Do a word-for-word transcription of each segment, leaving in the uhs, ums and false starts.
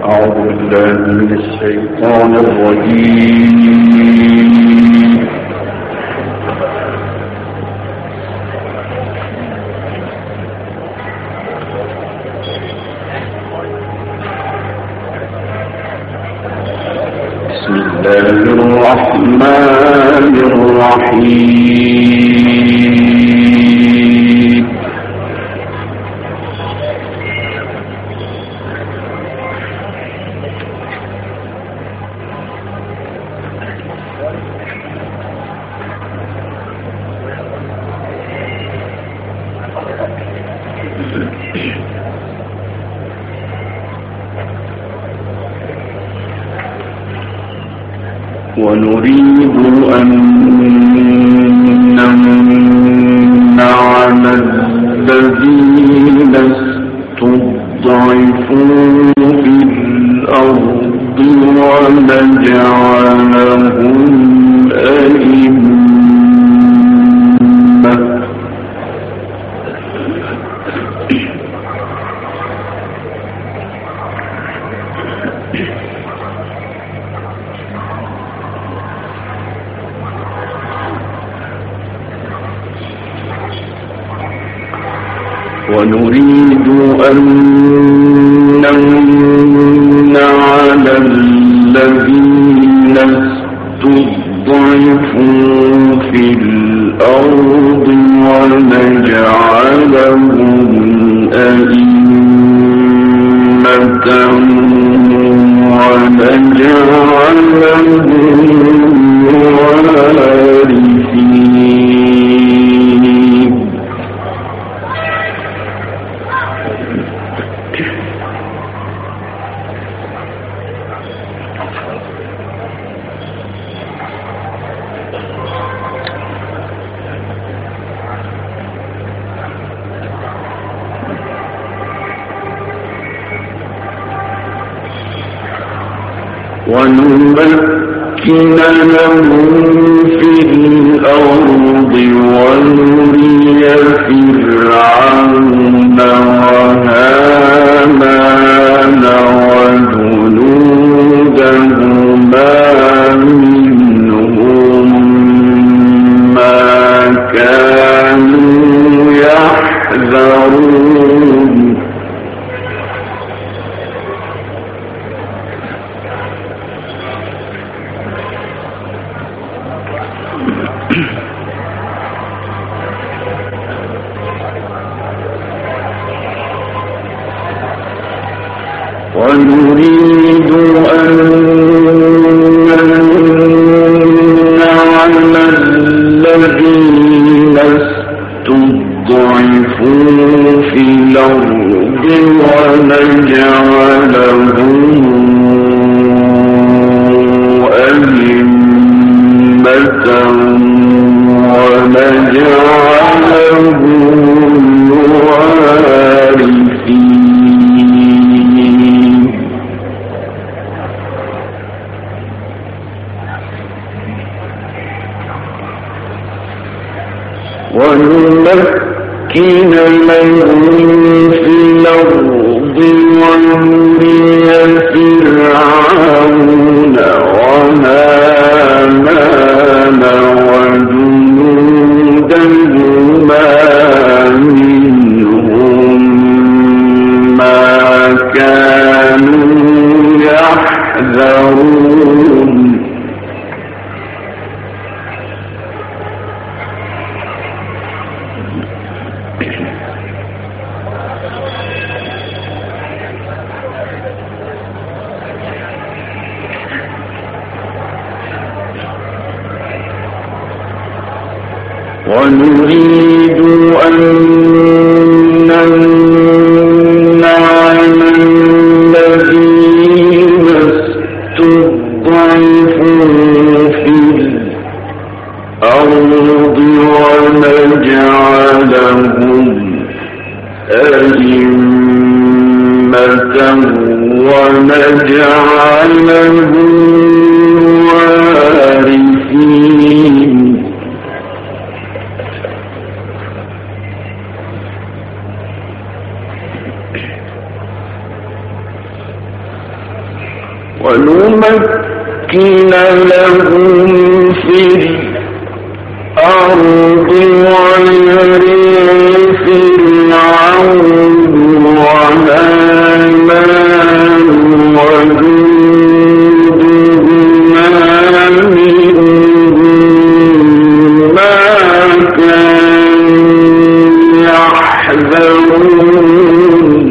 أعوذ بالله من الشيطان الرجيم. بسم الله الرحمن الرحيم. ونريد أن نمن على الذين استضعفوا في الأرض ونجعلهم أئمة. ونريد أن نمن على الذين استضعفوا في الأرض ونجعلهم أئمة ونجعلهم وارثين. ونمكن لهم في الأرض ونري فرعون وهامان وجنودهما منهم ما كانوا يحذرون. ونريد أن نمن على الذين استضعفوا في الأرض ونجعلهم أئمة ونجعلهم وارثين. ونمكن لهم في الأرض ونري فرعون وهامان وجنودهما منهم ما كانوا يحذرون. ونريد أن نمن على الذين استضعفوا في الأرض ونجعلهم أئمة ونجعلهم وارثين. ونمكن لهم في الأرض ويري فرعون وهامان وجندهما منهم ما كانوا يحذرون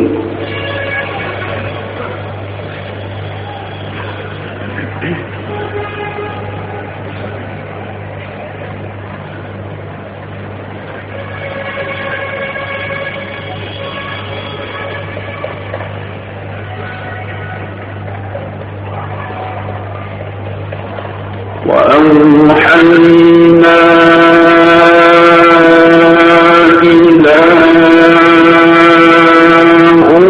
وأوحينا إلى أم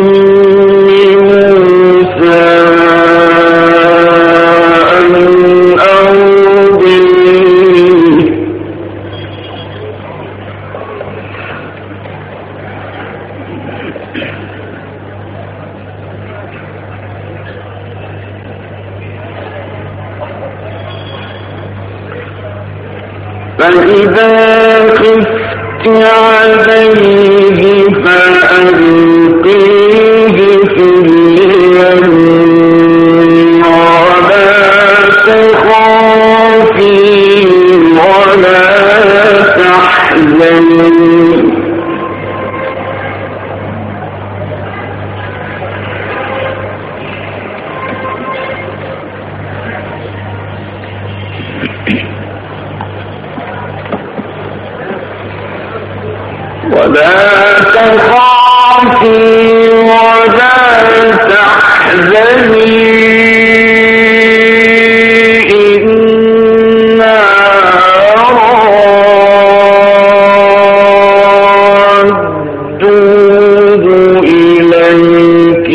موسى أن أرضعيه فإذا خفت عليه فألقيه في اليم ولا تخافي ولا تحزني ولا تخافي ولا تحزني إنا رادوه إليك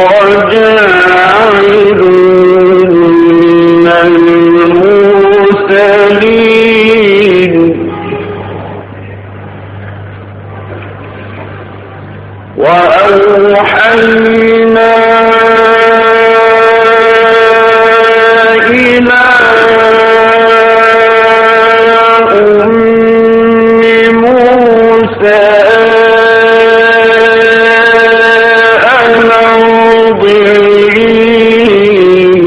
وجاعلوه من المرسلين وأوحينا إلى أم موسى أن أرضعيه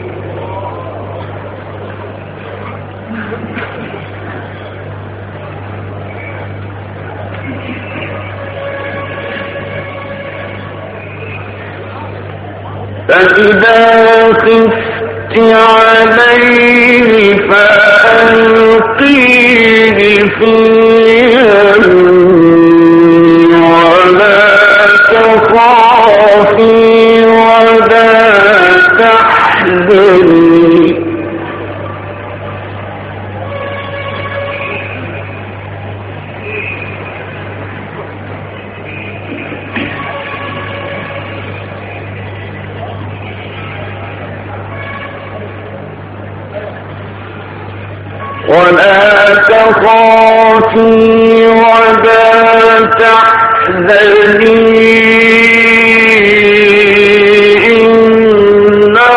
فإذا خفت عليه فألقيه في اليم ولا تخافي ولا تحزني ولا تخافي ولا تحزني إنا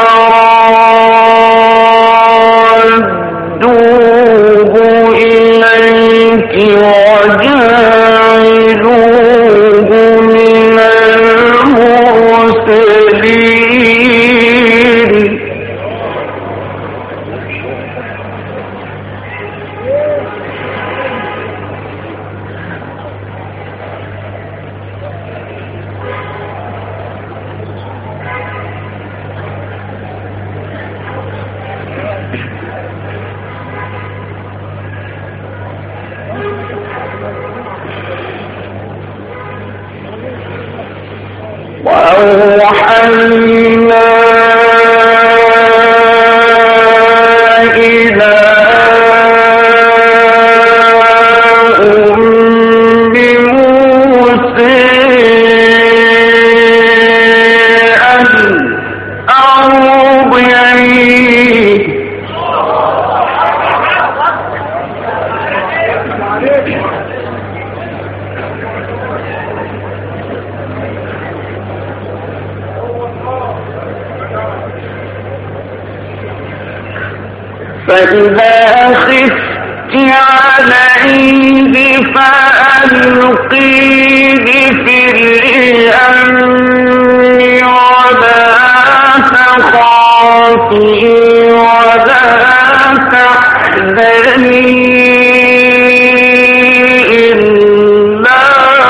رادوه إليك وجاعلوه من المرسلين وأوحينا إلى أم موسى أن أرضعيه فإذا خفت عليه فألقيه في اليم ولا تخافي ولا تحزني إلا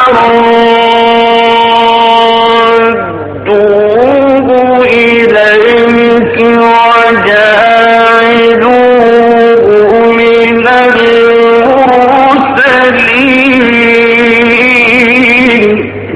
ردوه إليك وجاعلوه من المرسلين.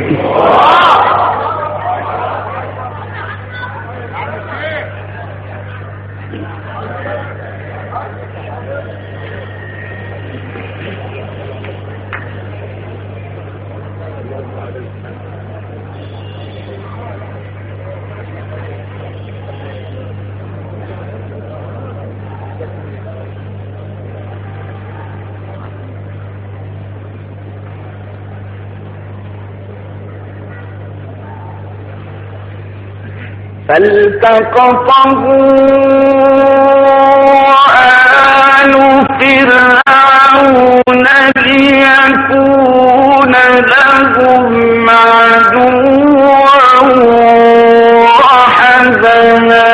فالتقطه آل فرعون ليكون لهم عدوا وحزنا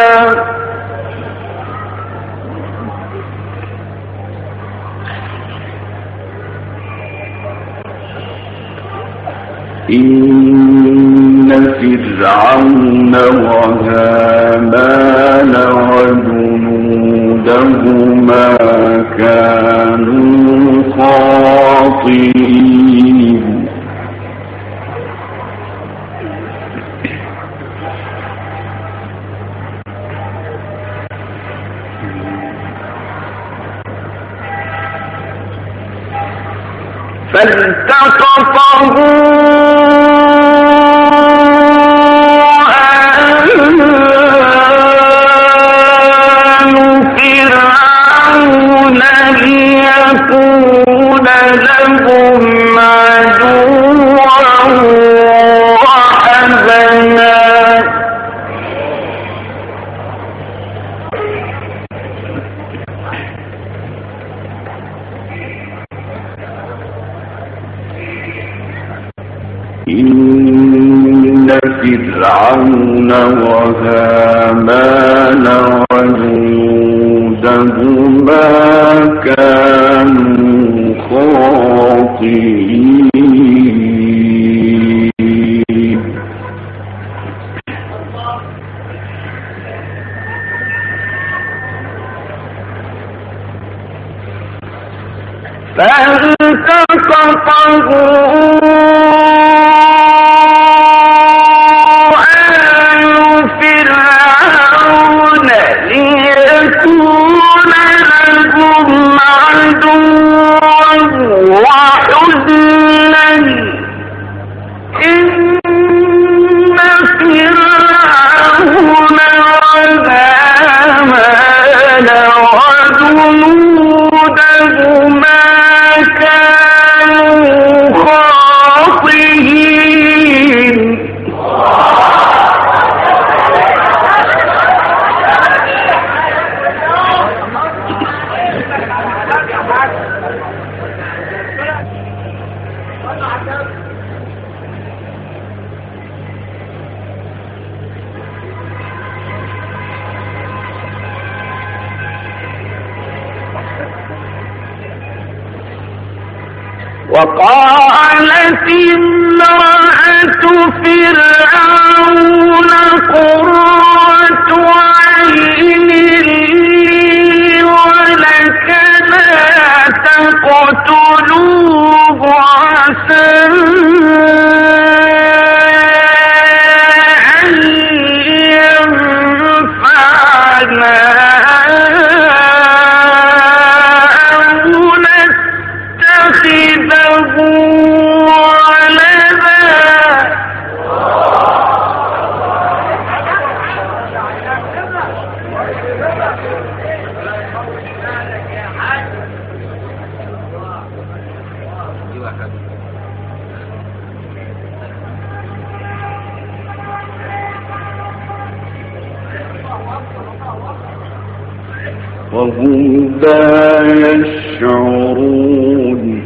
إن فرعون وهامان وجنودهما كانوا خاطئين. فالتقطه ليكون لهم عدوا وحزنا إن فرعون وهامان وجنودهما كانوا خاطئين. فالتقطه وقالت امرأة فرعون قرة عين لي ولك لا تقتلوه عسى أن ينفعنا وهم لا يشعرون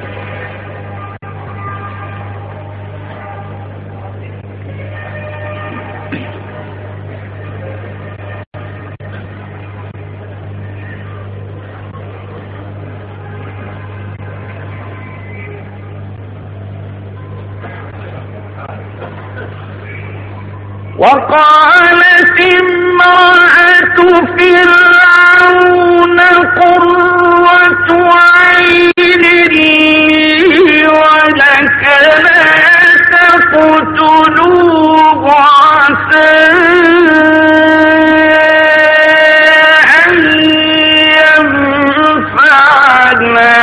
وقالت امرأة فرعون قرة عين لي ولك لا تقتلوه عسى أن ينفعنا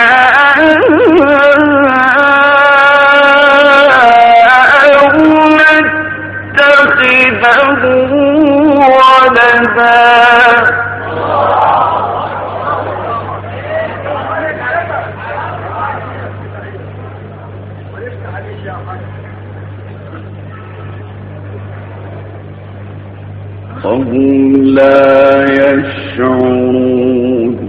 وهم لا يشعرون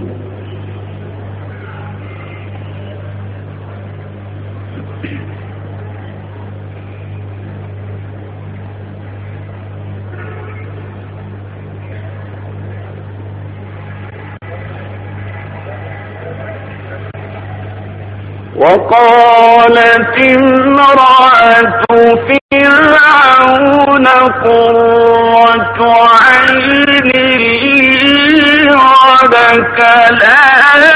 وقالت امرأة فرعون قرة عين لي ولك لا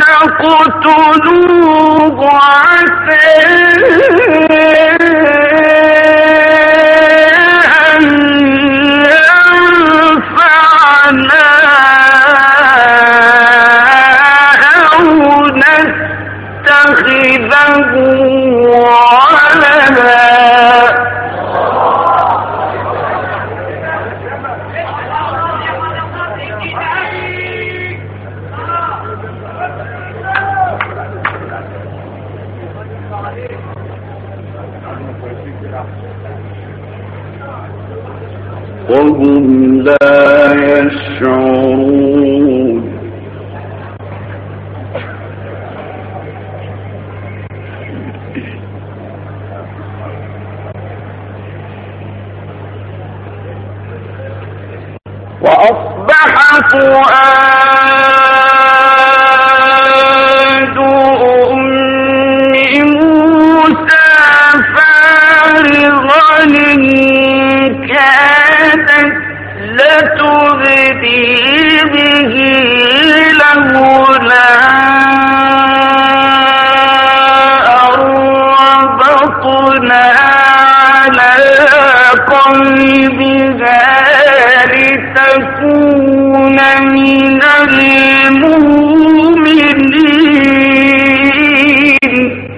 تقتلوه عسى أن ينفعنا أو نتخذه ولدا وهم لا يشعرون وأصبح فؤاد أم موسى فارغا إن كادت لتبدي به لولا أن ربطنا على قلبها لتكون من المؤمنين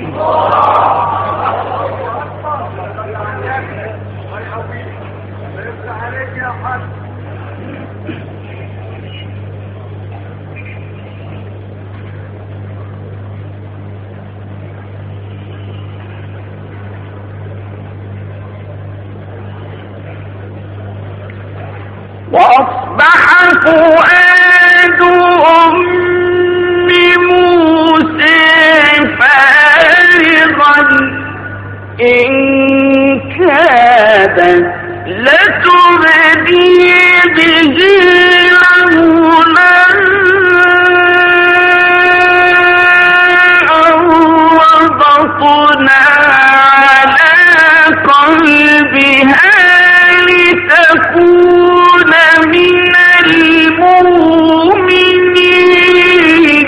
وأصبح فؤاد أم موسى فارغا إن كادت لتبدي به لولا أن ربطنا على قلبها لتكون من المؤمنين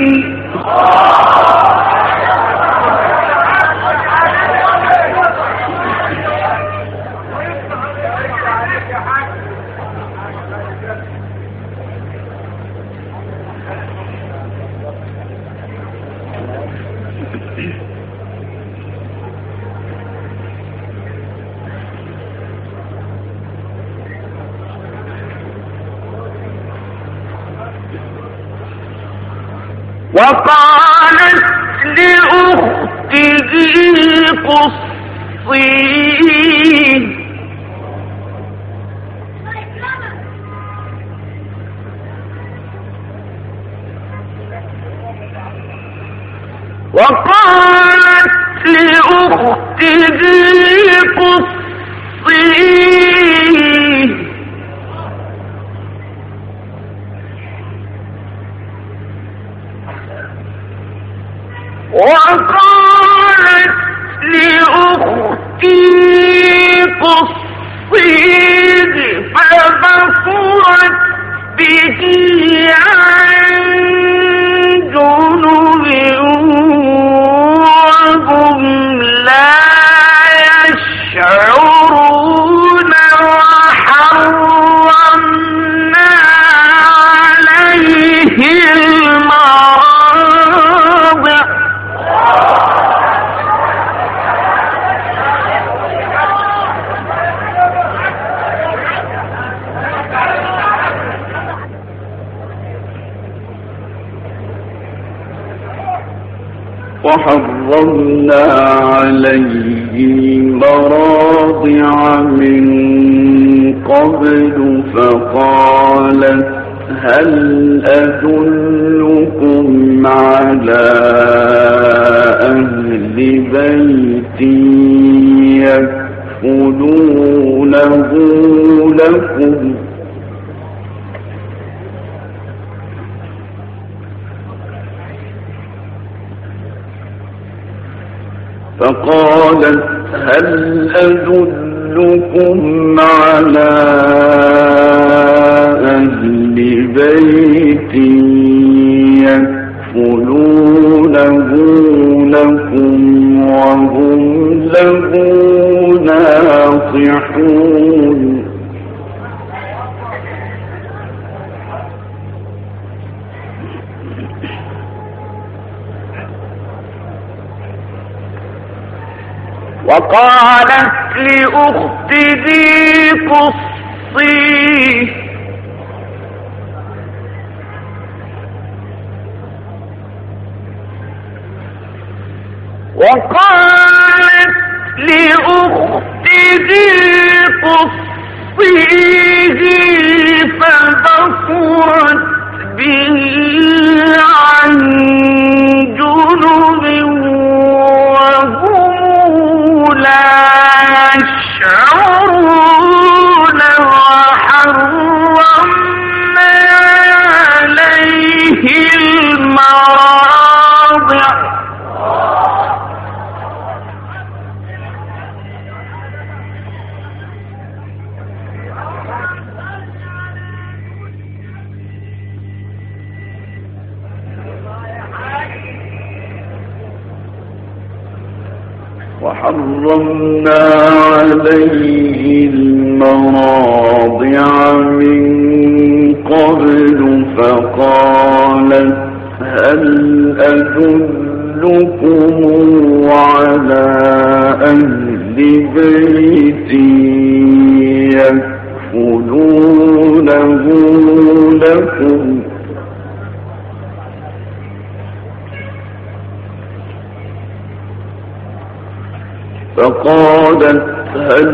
وقالت لأخته قصيه وقالت لأخته قصيه وقالت لأختي قصيه فبصرت به عن جنب وهم لا يشعرون وحرمنا عليه المراضع وحرمنا عليه المراضع من قبل فقالت هل أدلكم على أهل بيت يكفلونه لكم فقالت هل أدلكم على أهل بيت يكفلونه لكم وهم له ناصحون وقالت لأخته قصيه وقالت لأخته قصيه فبصرت به عن جنب وهم لا يشعرون وحرمنا عليه المراضع وحرمنا عليه المراضع من قبل فقالت هل أدلكم على أهل بيت يكفلونه لكم فقالت هل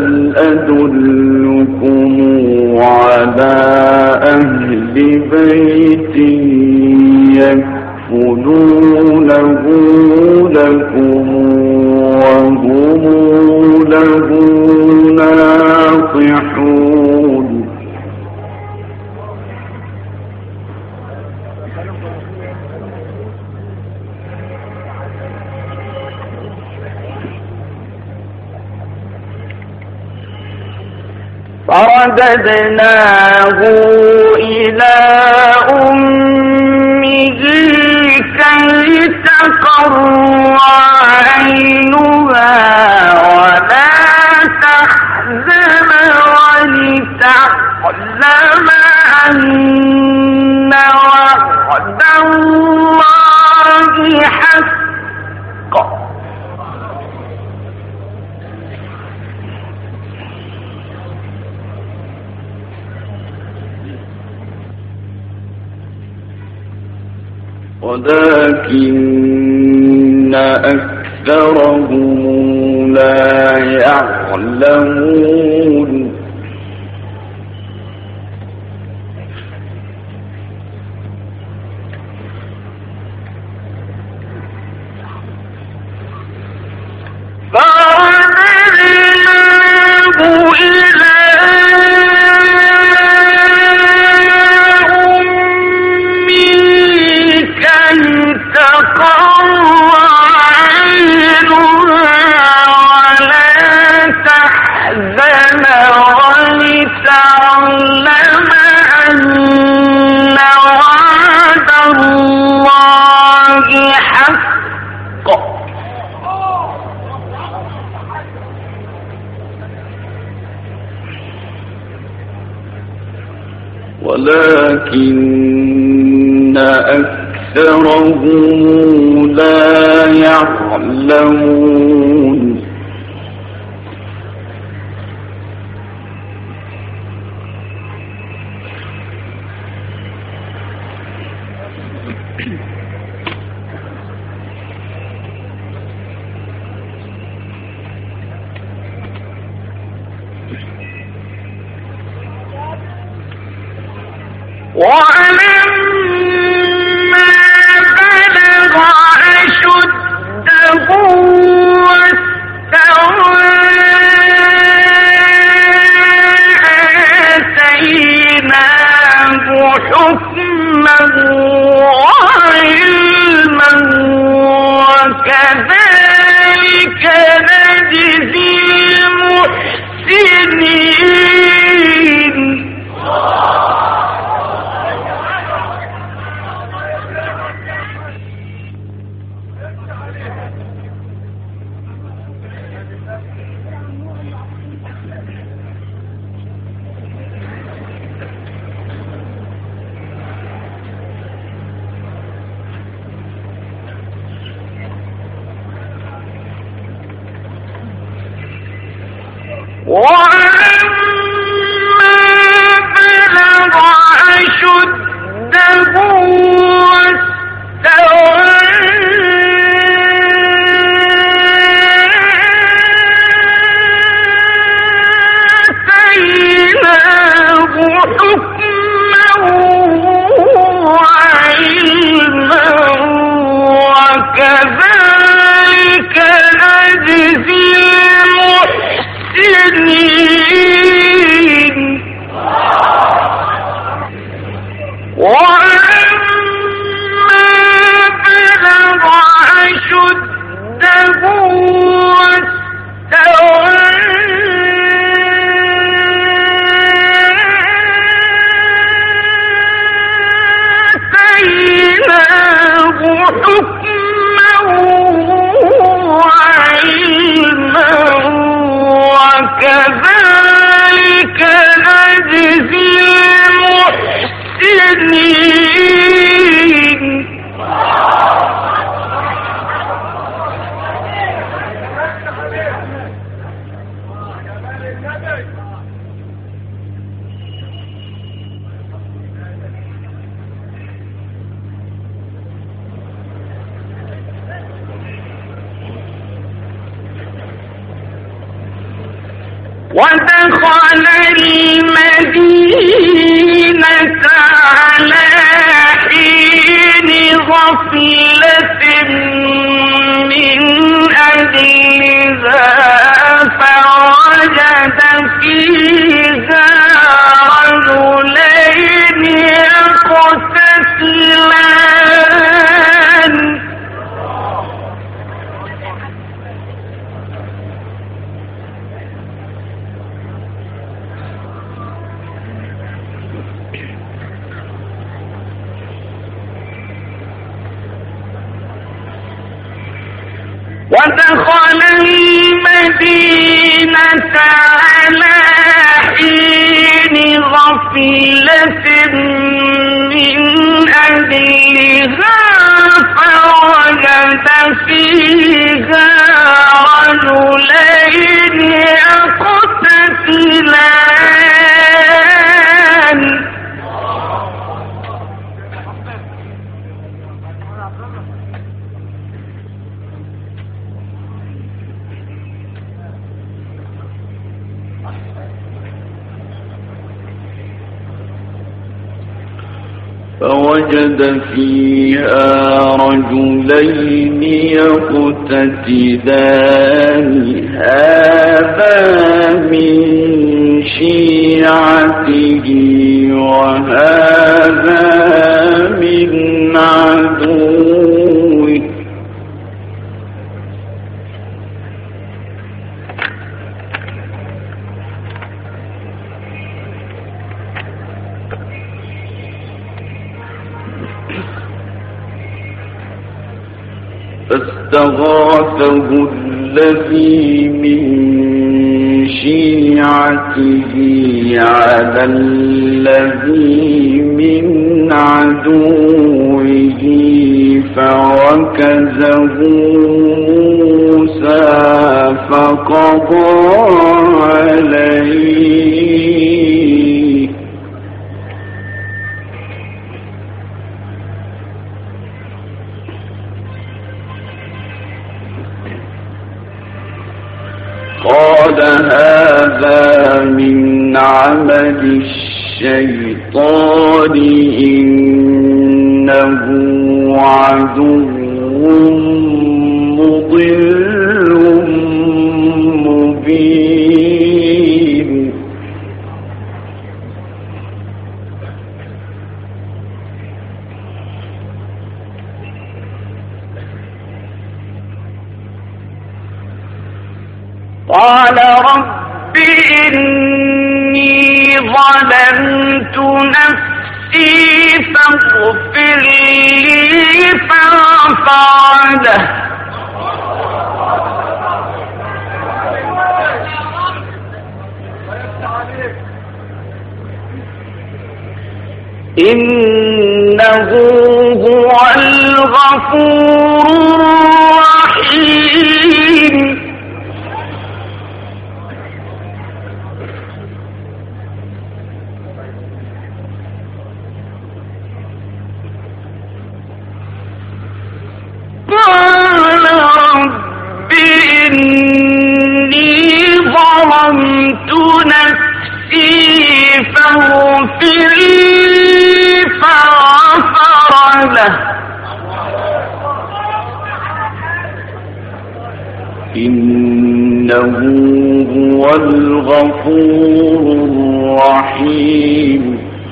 أدلكم على أهل بيت يكفلونه لكم وهم له ناصحون فرددناه إلى أمه كي تقر عينها ولا تحزن ولتعلم أن وعد الله حق ولكن أكثرهم لا يعلمون ولكن أكثرهم لا يعلمون ولما بلغ أشده واستوى آتيناه حكما وعلما وكذلك نجزي المحسنين. ولما بلغ أشده واستوى آتيناه حكما وعلما وكذلك نجزي المحسنين. ولما بلغ أشده واستوى آتيناه حكما وعلما وكذلك نجزي المحسنين. ودخل المدينة على حين غفلة من أهلها فوجد فيها رجلين يقتتلان ودخل المدينة على حين غفلة من أهلها فوجد فيها رجلين يقتتلان فوجد فيها رجلين يقتتلان هذا من شيعته وهذا من عدوه فاستغاثه الذي من شيعته على الذي من عدوه فوكزه موسى فقضى عليه قال هذا من عمل الشيطان إنه عدو مضل مبين قال رب إني ظلمت نفسي فاغفر لي فغفر له إنه هو الغفور الرحيم قال رب إني ظلمت نفسي فاغفر لي فغفر له إنه هو الغفور الرحيم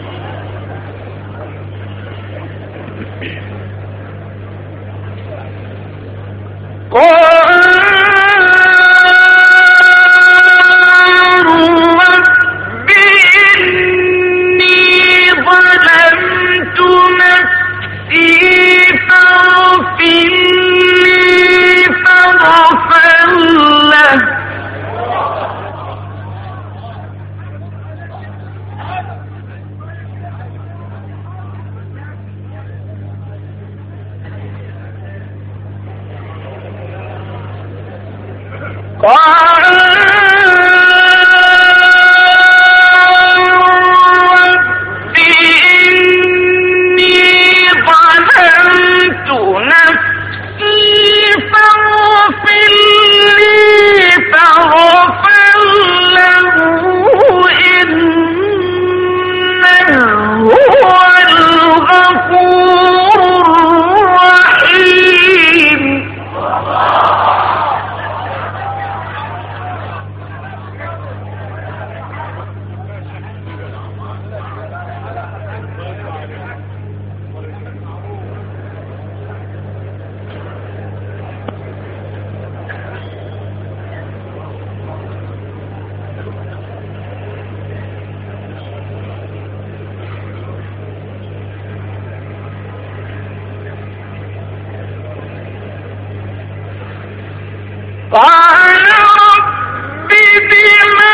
قال رب بما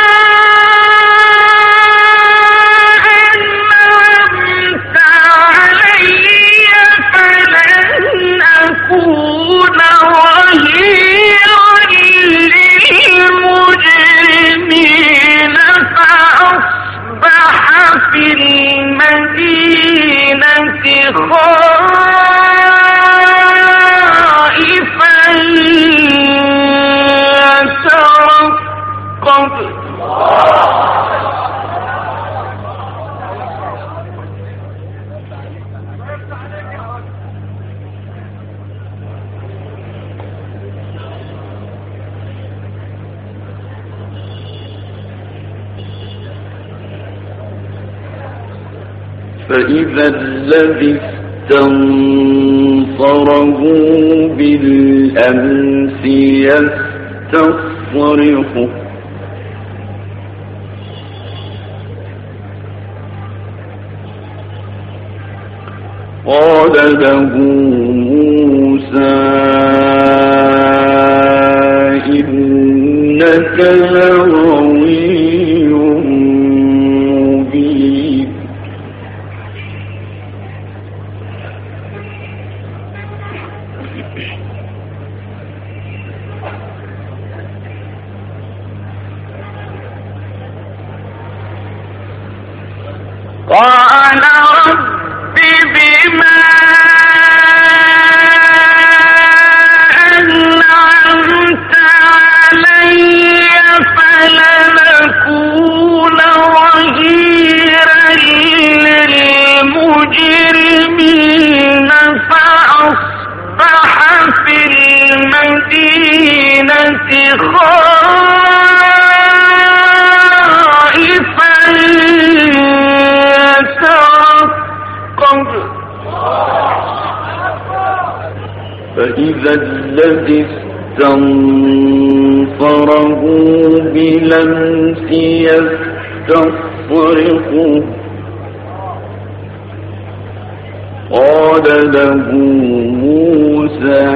أنعمت علي فلن أكون ظهيرا للمجرمين فأصبح في المدينة خائفا يترقب فإذا الذي استنصره بالأمس يستصرخه قال له موسى إنك لغوي خائفا يترقب فإذا الذي استنصره بلمس يستصرخه قال له موسى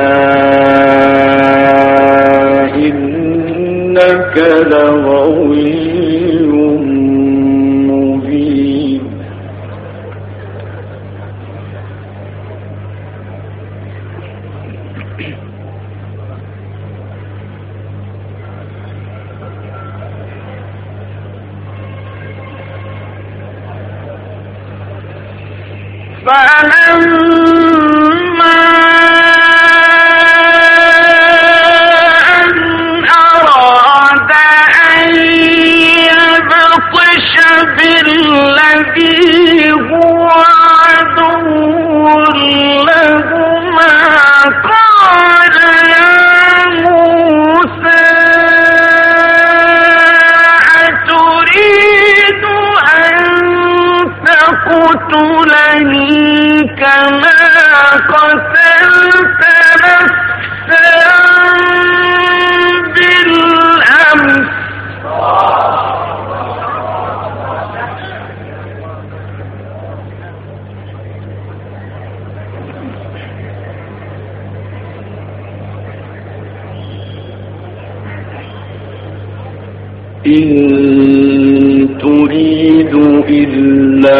إنك لغوي مبين فلما أن أراد أن يبطش بالذي هو عدو لهما قال يا موسى أتريد أن تقتلني كما قتلت نفسا بالأمس إن تريد إلا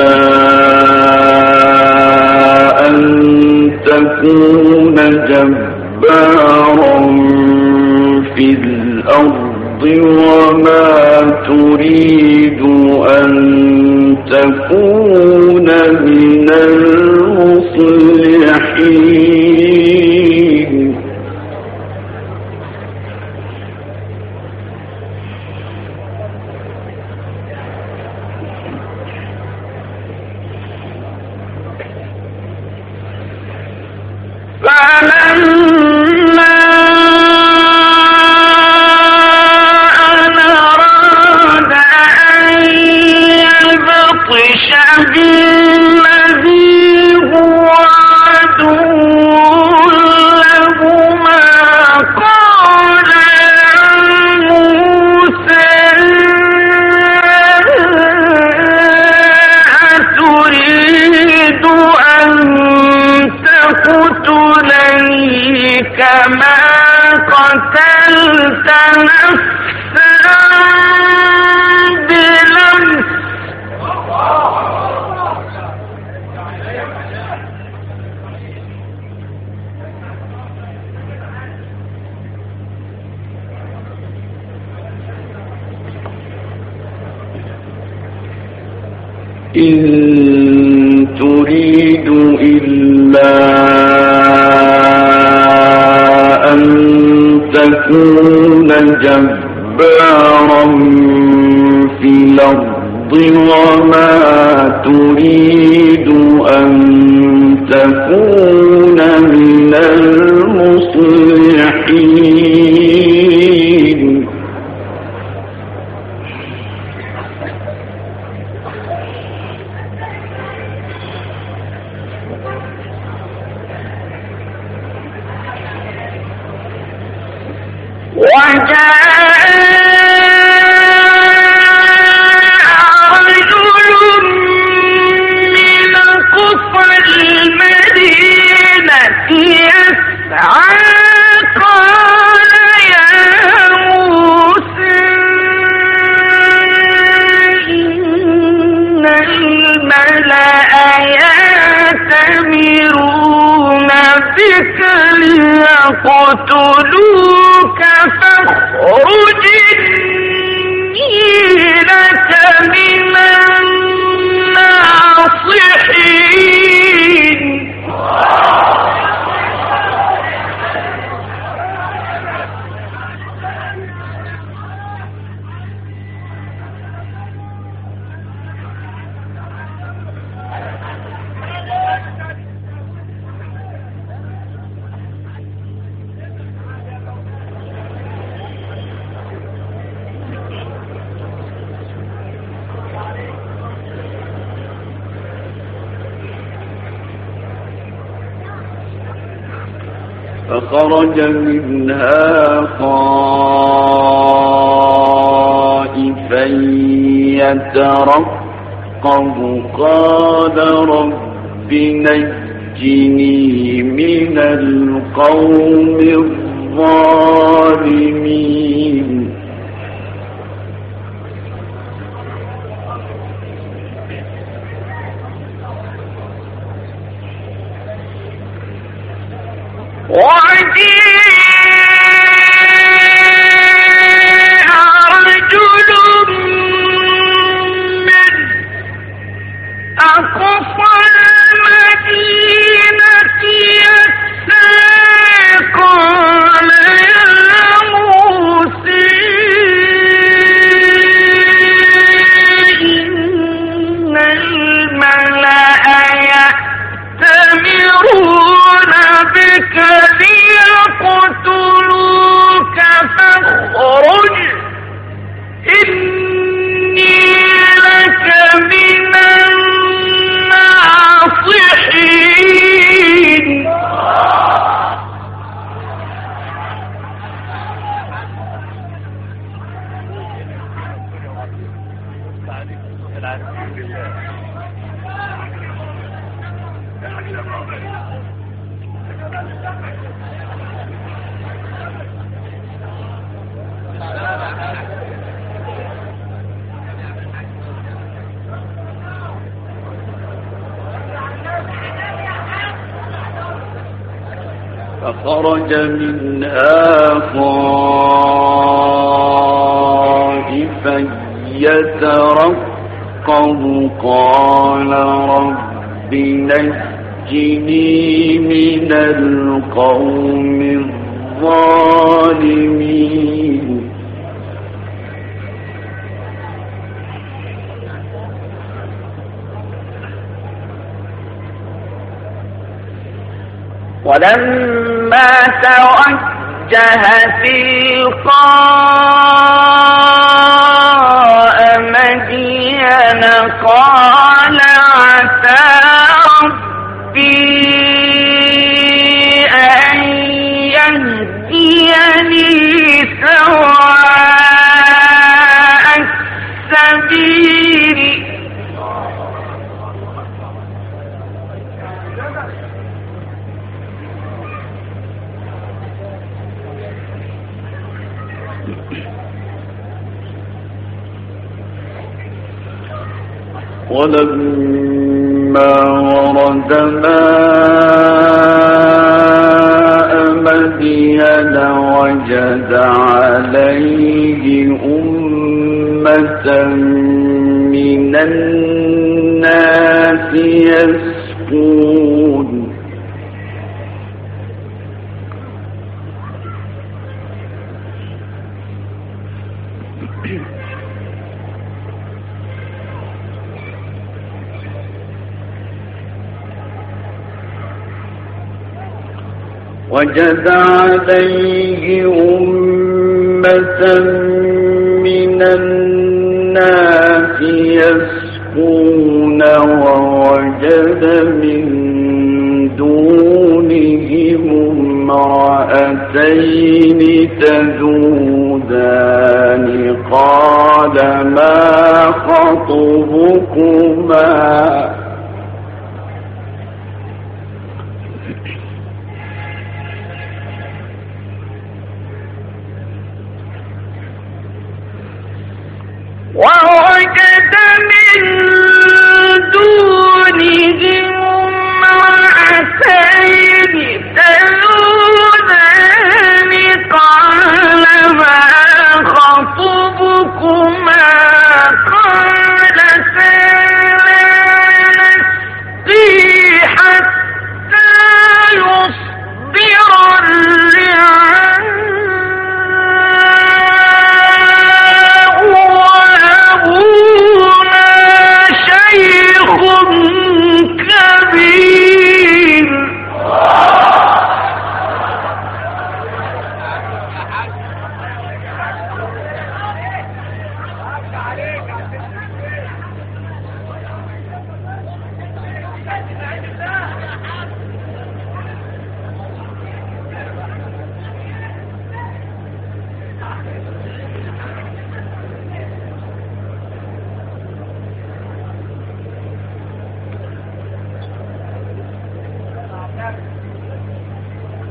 أن تكون جبارا في الأرض وما تريد أن تكون من المصلحين فلما أن أراد أن يبطش بالذي هو عدو لهما قال يا موسى أتريد أن تقتلني كما قتلت نفسا بلمس إن تريد إلا أن تكون جبارا في الأرض وما تريد أن تكون من المصلحين وجاء رجل من أقصى المدينة يسعى قال يا موسى إن الملأ يأتمرون بك ليقتلوك فاخرج إني لك من الناصحين فخرج منها خائفا يترقب قال رب نجني من القوم الظالمين وجيء رجل من أقصى المدينة يسعى قال يا موسى إن الملأ يأتمرون بك ليقتلوك فاخرج إني لك من الناصحين فخرج منها خائفا يترقب قال رب نجني من القوم الظالمين ولما توجه تلقاء مدين قال عسى ربي أن يهديني سواء السبيل ولما ورد ماء مدين وجد عليه أمة من الناس يسقون وجد عليه أمة من الناس يسقون ووجد من دونهم امرأتين تذودان قال ما خطبكما ووجد من دونهم امرأتين تذودان قال ما خطبكما قالتا لا نسقي حتى يصدر الرعاء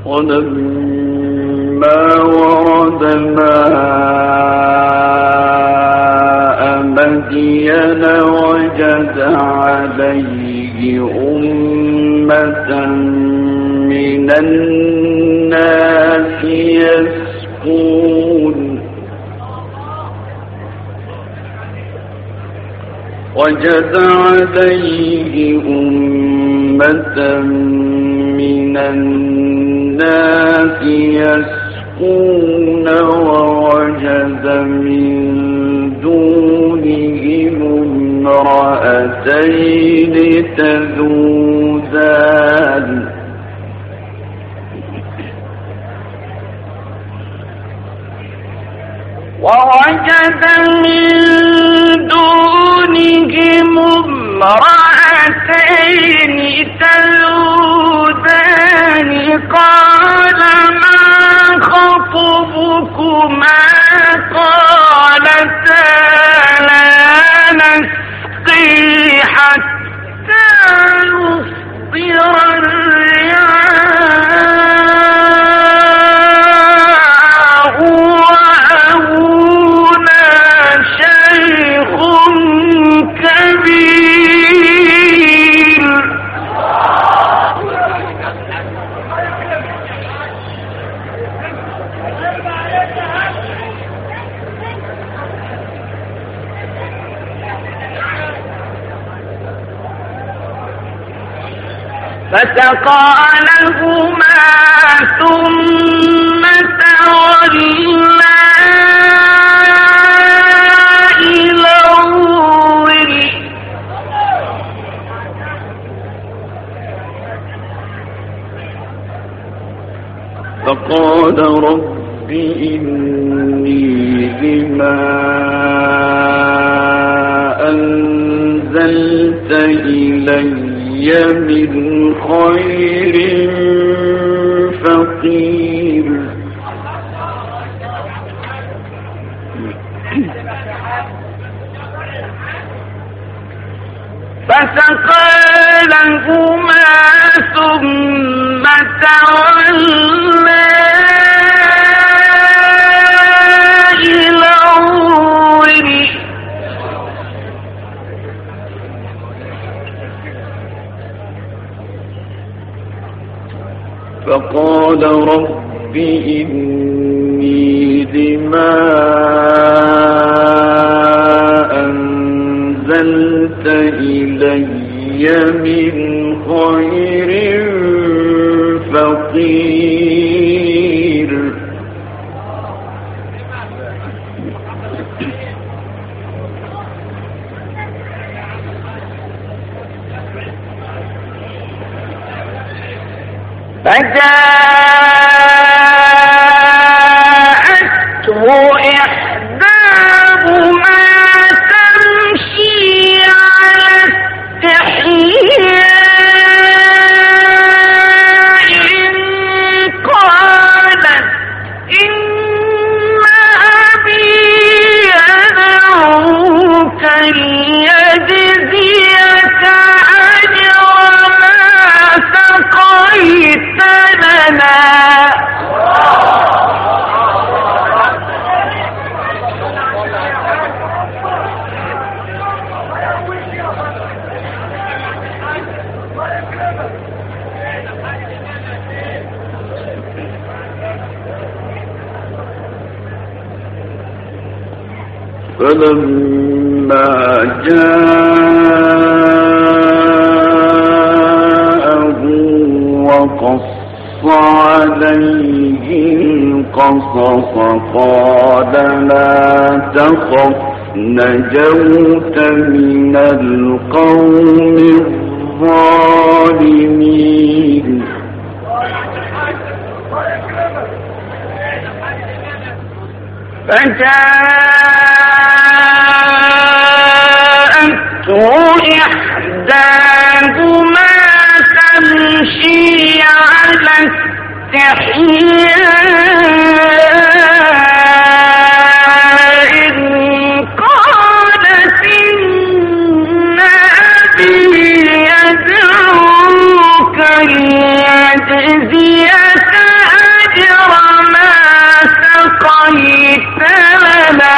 ولما ورد ماء مدين وجد عليه أمة من الناس يسقون وجد عليه أمة من الناس يسقون ووجد من دونهم امرأتين تذودان ووجد من دونهم امرأتين تذودان قال ما خطبكما قالتا لا نسقي حتى يصدر الرعاء وأبونا شيخ كبير. فسقى لهما ثم تولى إلى الظل فقال رب إني لما أنزلت إلي من خير فقير. فسقى لهما ثم تولى إلى الظل فقال رب إني لما أنزلت إلي من خير فقير. فجاءته إحداهما تمشي على استحياء قالت إن أبي يدعوك ليجزيك أجر ما سقيت لنا. فلما جاءه وقص عليه القصص قال لا تخف نجوت من القوم الظالمين. فجاءته إحداهما تمشي على استحياء قالت إن أبي يدعوك ليجزيك ثمنا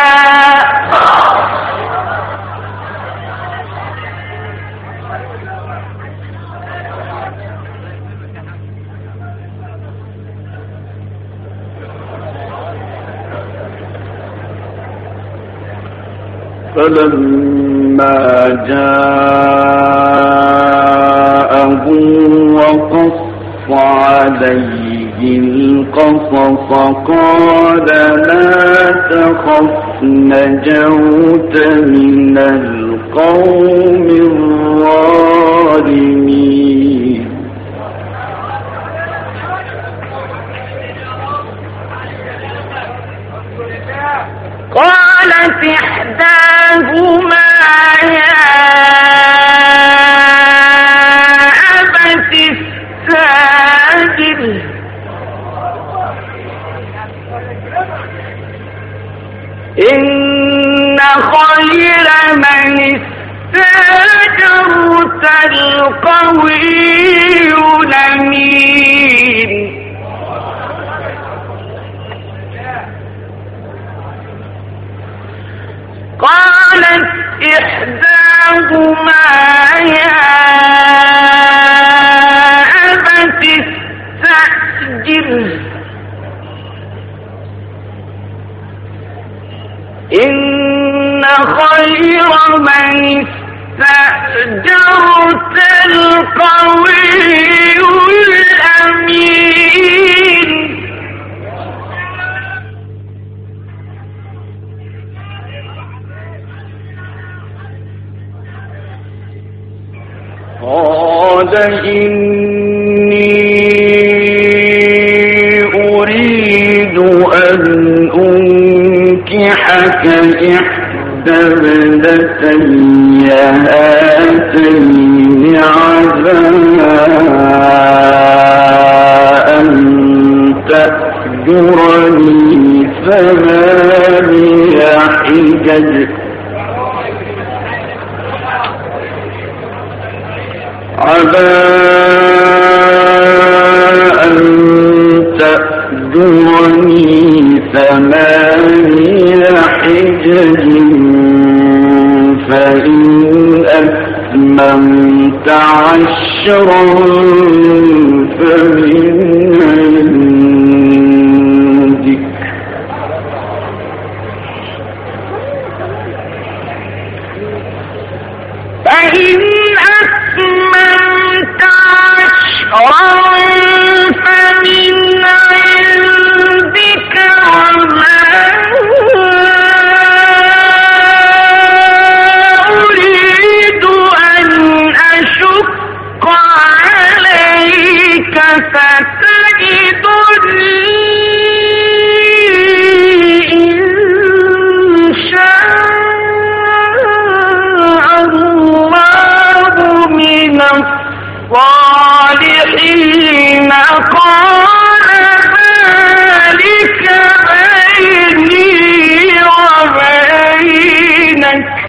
فلما جاءه وقص عليه القصص قال لا تخف نجوت من القوم الظالمين قالت إحداهما يا أبت استاجر إن خير من استاجرت القوي الأمين قالت إحداهما يا أبت استأجر إن خير من استأجرت القوي الأمين قال إني أريد أن أنكحك إحدى ابنتي هاتين على أن تأجرني ثماني حجج على أن تأجرني ثماني حجج فإن أتممت عشرا فمن عندك فإن